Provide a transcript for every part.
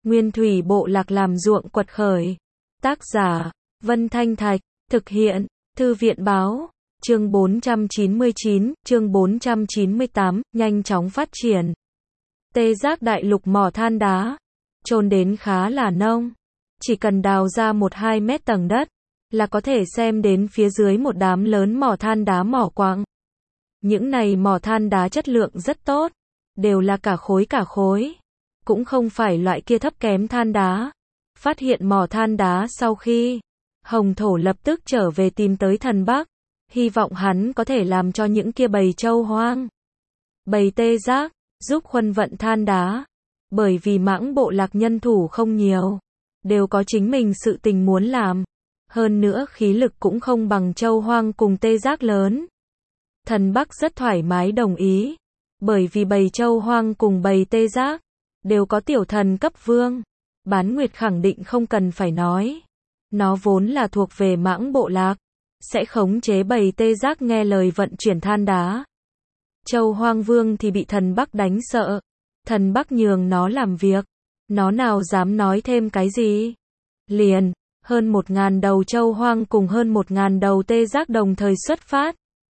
Nguyên thủy bộ lạc làm ruộng quật khởi. Tác giả, Vân Thanh Thạch, thực hiện, Thư viện Báo, chương 499, chương 498, nhanh chóng phát triển. Tê Giác đại lục mỏ than đá, chôn đến khá là nông. Chỉ cần đào ra 1-2 mét tầng đất, là có thể xem đến phía dưới một đám lớn mỏ than đá mỏ quặng. Những này mỏ than đá chất lượng rất tốt, đều là cả khối, cũng không phải loại kia thấp kém than đá. Phát hiện mỏ than đá sau khi, Hồng Thổ lập tức trở về tìm tới Thần Bắc, hy vọng hắn có thể làm cho những kia bầy trâu hoang, bầy Tê Giác, giúp khuân vận than đá. Bởi vì mãng bộ lạc nhân thủ không nhiều, đều có chính mình sự tình muốn làm. Hơn nữa khí lực cũng không bằng trâu hoang cùng Tê Giác lớn. Thần Bắc rất thoải mái đồng ý, bởi vì bầy trâu hoang cùng bầy Tê Giác đều có tiểu thần cấp vương. Bán Nguyệt khẳng định không cần phải nói, nó vốn là thuộc về mãng bộ lạc, sẽ khống chế bầy Tê Giác nghe lời vận chuyển than đá. Trâu hoang vương thì bị Thần Bắc đánh sợ, Thần Bắc nhường nó làm việc, nó nào dám nói thêm cái gì. Liền, hơn 1.000 đầu trâu hoang cùng hơn 1.000 đầu Tê Giác đồng thời xuất phát.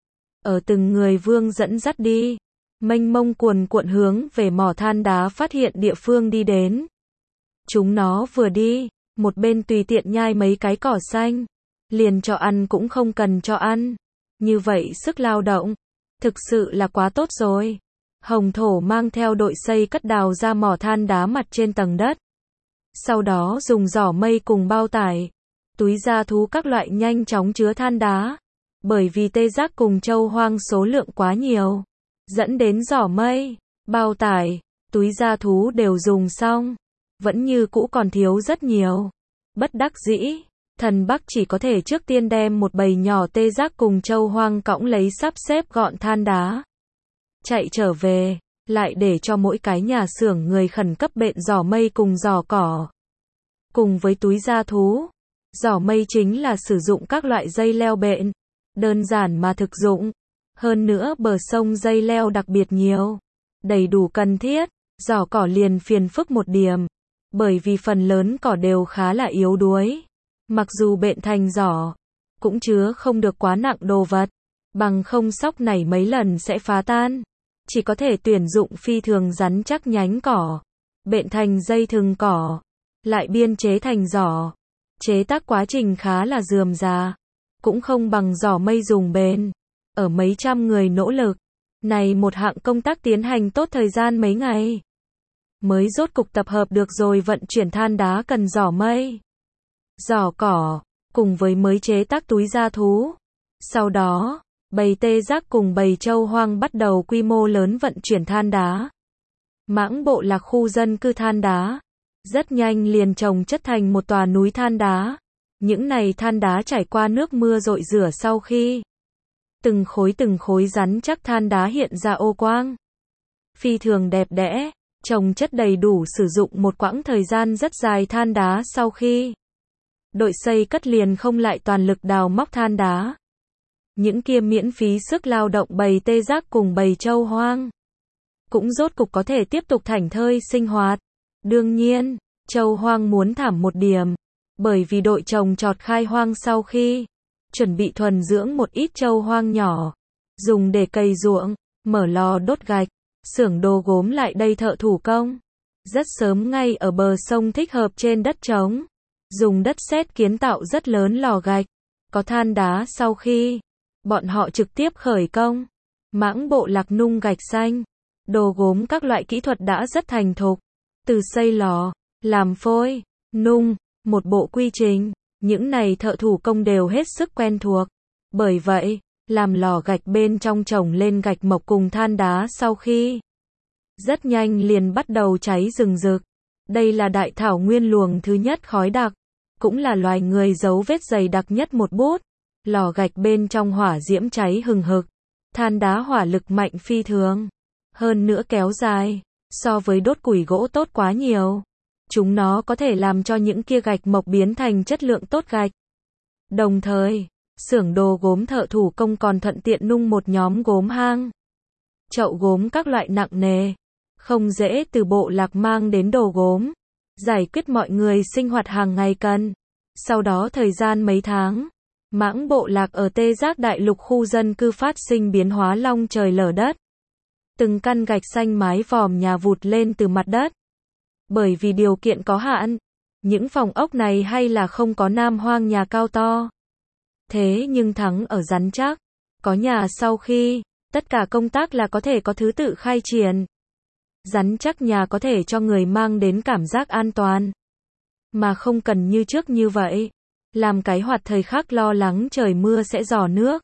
Ở từng người vương dẫn dắt đi, mênh mông cuồn cuộn hướng về mỏ than đá phát hiện địa phương đi đến. Chúng nó vừa đi, một bên tùy tiện nhai mấy cái cỏ xanh, liền cho ăn cũng không cần cho ăn. Như vậy sức lao động, thực sự là quá tốt rồi. Hồng Thổ mang theo đội xây cất đào ra mỏ than đá mặt trên tầng đất. Sau đó dùng giỏ mây cùng bao tải, túi da thú các loại nhanh chóng chứa than đá. Bởi vì Tê Giác cùng trâu hoang số lượng quá nhiều, dẫn đến giỏ mây, bao tải, túi da thú đều dùng xong, vẫn như cũ còn thiếu rất nhiều. Bất đắc dĩ, Thần Bắc chỉ có thể trước tiên đem một bầy nhỏ Tê Giác cùng trâu hoang cõng lấy sắp xếp gọn than đá, chạy trở về, lại để cho mỗi cái nhà xưởng người khẩn cấp bện giỏ mây cùng giỏ cỏ. Cùng với túi da thú, giỏ mây chính là sử dụng các loại dây leo bện, đơn giản mà thực dụng. Hơn nữa bờ sông dây leo đặc biệt nhiều, đầy đủ cần thiết. Giỏ cỏ liền phiền phức một điểm, bởi vì phần lớn cỏ đều khá là yếu đuối. Mặc dù bện thành giỏ, cũng chứa không được quá nặng đồ vật, bằng không sóc nảy mấy lần sẽ phá tan. Chỉ có thể tuyển dụng phi thường rắn chắc nhánh cỏ, bện thành dây thừng cỏ, lại biên chế thành giỏ. Chế tác quá trình khá là rườm rà, cũng không bằng giỏ mây dùng bền. Ở mấy trăm người nỗ lực, này một hạng công tác tiến hành tốt thời gian mấy ngày, mới rốt cục tập hợp được rồi vận chuyển than đá cần giỏ mây, giỏ cỏ, cùng với mới chế tác túi da thú. Sau đó, bầy Tê Giác cùng bầy trâu hoang bắt đầu quy mô lớn vận chuyển than đá. Mãng bộ lạc khu dân cư than đá, rất nhanh liền chồng chất thành một tòa núi than đá. Những này than đá trải qua nước mưa rội rửa sau khi, từng khối rắn chắc than đá hiện ra ô quang, phi thường đẹp đẽ, chồng chất đầy đủ sử dụng một quãng thời gian rất dài than đá sau khi, đội xây cất liền không lại toàn lực đào móc than đá. Những kia miễn phí sức lao động bầy Tê Giác cùng bầy trâu hoang, cũng rốt cục có thể tiếp tục thảnh thơi sinh hoạt. Đương nhiên, trâu hoang muốn thảm một điểm, bởi vì đội trồng trọt khai hoang sau khi, chuẩn bị thuần dưỡng một ít trâu hoang nhỏ, dùng để cày ruộng, mở lò đốt gạch, xưởng đồ gốm lại đây thợ thủ công. Rất sớm ngay ở bờ sông thích hợp trên đất trống, dùng đất sét kiến tạo rất lớn lò gạch, có than đá sau khi, bọn họ trực tiếp khởi công. Mãng bộ lạc nung gạch xanh, đồ gốm các loại kỹ thuật đã rất thành thục, từ xây lò, làm phôi, nung, một bộ quy trình, những này thợ thủ công đều hết sức quen thuộc. Bởi vậy, làm lò gạch bên trong trồng lên gạch mộc cùng than đá sau khi, rất nhanh liền bắt đầu cháy rừng rực. Đây là đại thảo nguyên luồng thứ nhất khói đặc, cũng là loài người dấu vết dày đặc nhất một bút. Lò gạch bên trong hỏa diễm cháy hừng hực, than đá hỏa lực mạnh phi thường, hơn nữa kéo dài, so với đốt củi gỗ tốt quá nhiều. Chúng nó có thể làm cho những kia gạch mộc biến thành chất lượng tốt gạch. Đồng thời, xưởng đồ gốm thợ thủ công còn thuận tiện nung một nhóm gốm hang, chậu gốm các loại nặng nề, không dễ từ bộ lạc mang đến đồ gốm. giải quyết mọi người sinh hoạt hàng ngày cần. Sau đó thời gian mấy tháng, Mãng bộ lạc ở Tê Giác Đại Lục khu dân cư phát sinh biến hóa long trời lở đất. Từng căn gạch xanh mái vòm nhà vụt lên từ mặt đất. Bởi vì điều kiện có hạn, những phòng ốc này hay là không có Nam Hoang nhà cao to. Thế nhưng thắng ở rắn chắc, có nhà sau khi, tất cả công tác là có thể có thứ tự khai triển. Rắn chắc nhà có thể cho người mang đến cảm giác an toàn. Mà không cần như trước như vậy. Làm cái hoạt thời khắc lo lắng trời mưa sẽ rò nước.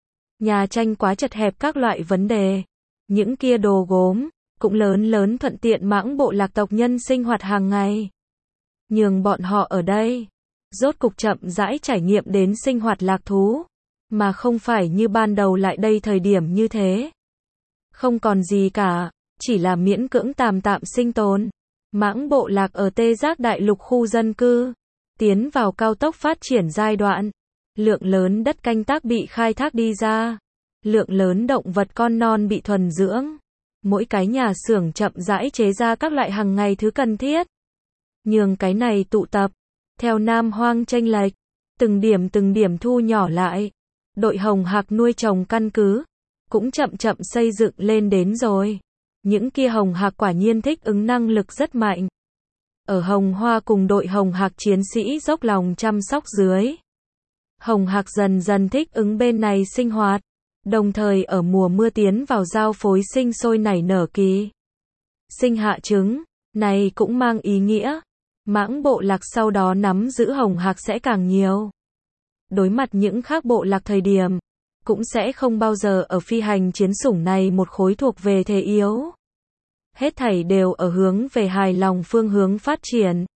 Nhà tranh quá chật hẹp các loại vấn đề. Những kia đồ gốm, cũng lớn thuận tiện Mãng bộ lạc tộc nhân sinh hoạt hàng ngày. Nhường bọn họ ở đây. Rốt cục chậm rãi trải nghiệm đến sinh hoạt lạc thú. Mà không phải như ban đầu lại đây thời điểm như thế. Không còn gì cả, chỉ là miễn cưỡng tạm sinh tồn. Mãng bộ lạc ở Tê Giác Đại Lục khu dân cư. Tiến vào cao tốc phát triển giai đoạn. Lượng lớn đất canh tác bị khai thác đi ra. Lượng lớn động vật con non bị thuần dưỡng. Mỗi cái nhà xưởng chậm rãi chế ra các loại hàng ngày thứ cần thiết. Nhường cái này tụ tập. Theo Nam Hoang chênh lệch. Từng điểm thu nhỏ lại. Đội Hồng Hạc nuôi trồng căn cứ. Cũng chậm xây dựng lên đến rồi. Những kia Hồng Hạc quả nhiên thích ứng năng lực rất mạnh. Ở Hồng Hoa cùng đội Hồng Hạc chiến sĩ dốc lòng chăm sóc dưới. Hồng Hạc dần dần thích ứng bên này sinh hoạt. Đồng thời ở mùa mưa tiến vào giao phối sinh sôi nảy nở kỳ. Sinh hạ trứng, này cũng mang ý nghĩa. Mãng bộ lạc sau đó nắm giữ Hồng Hạc sẽ càng nhiều. Đối mặt những khác bộ lạc thời điểm, cũng sẽ không bao giờ ở phi hành chiến sủng này một khối thuộc về thế yếu. Hết thảy đều ở hướng về hài lòng phương hướng phát triển.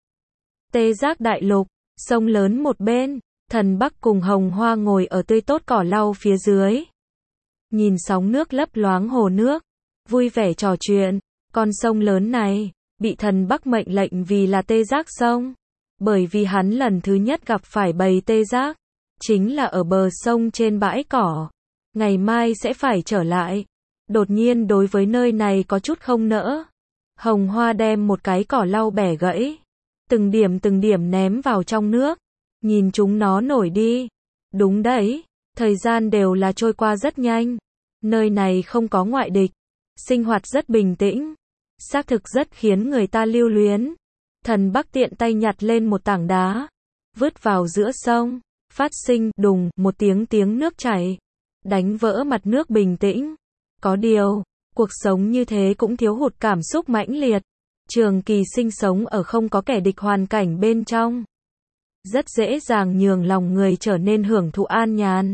Tê Giác Đại Lục, sông lớn một bên, Thần Bắc cùng Hồng Hoa ngồi ở tươi tốt cỏ lau phía dưới. Nhìn sóng nước lấp loáng hồ nước, vui vẻ trò chuyện, con sông lớn này, bị Thần Bắc mệnh lệnh vì là Tê Giác sông. Bởi vì hắn lần thứ nhất gặp phải bầy Tê Giác, chính là ở bờ sông trên bãi cỏ. Ngày mai sẽ phải trở lại. Đột nhiên đối với nơi này có chút không nỡ. Hồng Hoa đem một cái cỏ lau bẻ gãy. Từng điểm ném vào trong nước. Nhìn chúng nó nổi đi. Đúng đấy, thời gian đều là trôi qua rất nhanh. Nơi này không có ngoại địch. Sinh hoạt rất bình tĩnh. Xác thực rất khiến người ta lưu luyến. Thần Bắc tiện tay nhặt lên một tảng đá. Vứt vào giữa sông. Phát sinh đùng một tiếng nước chảy. Đánh vỡ mặt nước bình tĩnh. Có điều, cuộc sống như thế cũng thiếu hụt cảm xúc mãnh liệt. Trường kỳ sinh sống ở không có kẻ địch hoàn cảnh bên trong. Rất dễ dàng nhường lòng người trở nên hưởng thụ an nhàn.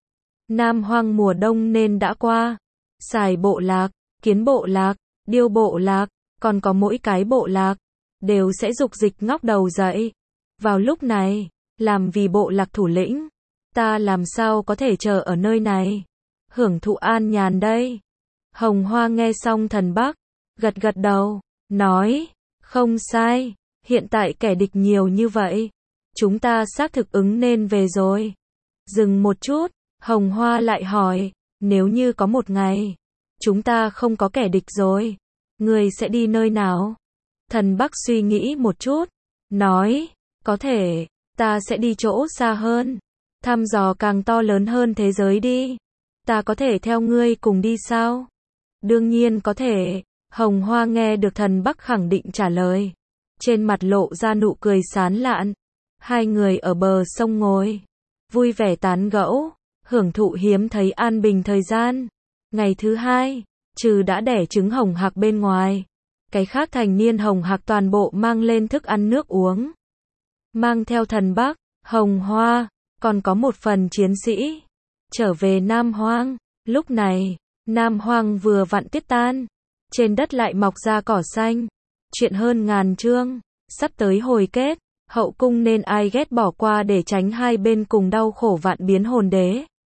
Nam Hoang mùa đông nên đã qua. Sài bộ lạc, Kiến bộ lạc, Điêu bộ lạc, còn có mỗi cái bộ lạc, đều sẽ dục dịch ngóc đầu dậy. Vào lúc này, làm vì bộ lạc thủ lĩnh, ta làm sao có thể chờ ở nơi này, hưởng thụ an nhàn đây. Hồng Hoa nghe xong Thần Bắc, gật đầu, nói, không sai, hiện tại kẻ địch nhiều như vậy, chúng ta xác thực ứng nên về rồi. Dừng một chút, Hồng Hoa lại hỏi, nếu như có một ngày, chúng ta không có kẻ địch rồi, người sẽ đi nơi nào? Thần Bắc suy nghĩ một chút, nói, có thể, ta sẽ đi chỗ xa hơn, thăm dò càng to lớn hơn thế giới đi. Ta có thể theo ngươi cùng đi sao? Đương nhiên có thể. Hồng Hoa nghe được Thần Bắc khẳng định trả lời. Trên mặt lộ ra nụ cười sán lạn. Hai người ở bờ sông ngồi. Vui vẻ tán gẫu. Hưởng thụ hiếm thấy an bình thời gian. Ngày thứ hai, trừ đã đẻ trứng Hồng Hạc bên ngoài. Cái khác thành niên Hồng Hạc toàn bộ mang lên thức ăn nước uống. Mang theo Thần Bắc, Hồng Hoa, còn có một phần chiến sĩ. Trở về Nam Hoang. Lúc này, Nam Hoang vừa vặn tiết tan. Trên đất lại mọc ra cỏ xanh. Chuyện hơn ngàn chương. Sắp tới hồi kết. Hậu cung nên ai ghét bỏ qua để tránh hai bên cùng đau khổ vạn biến hồn đế.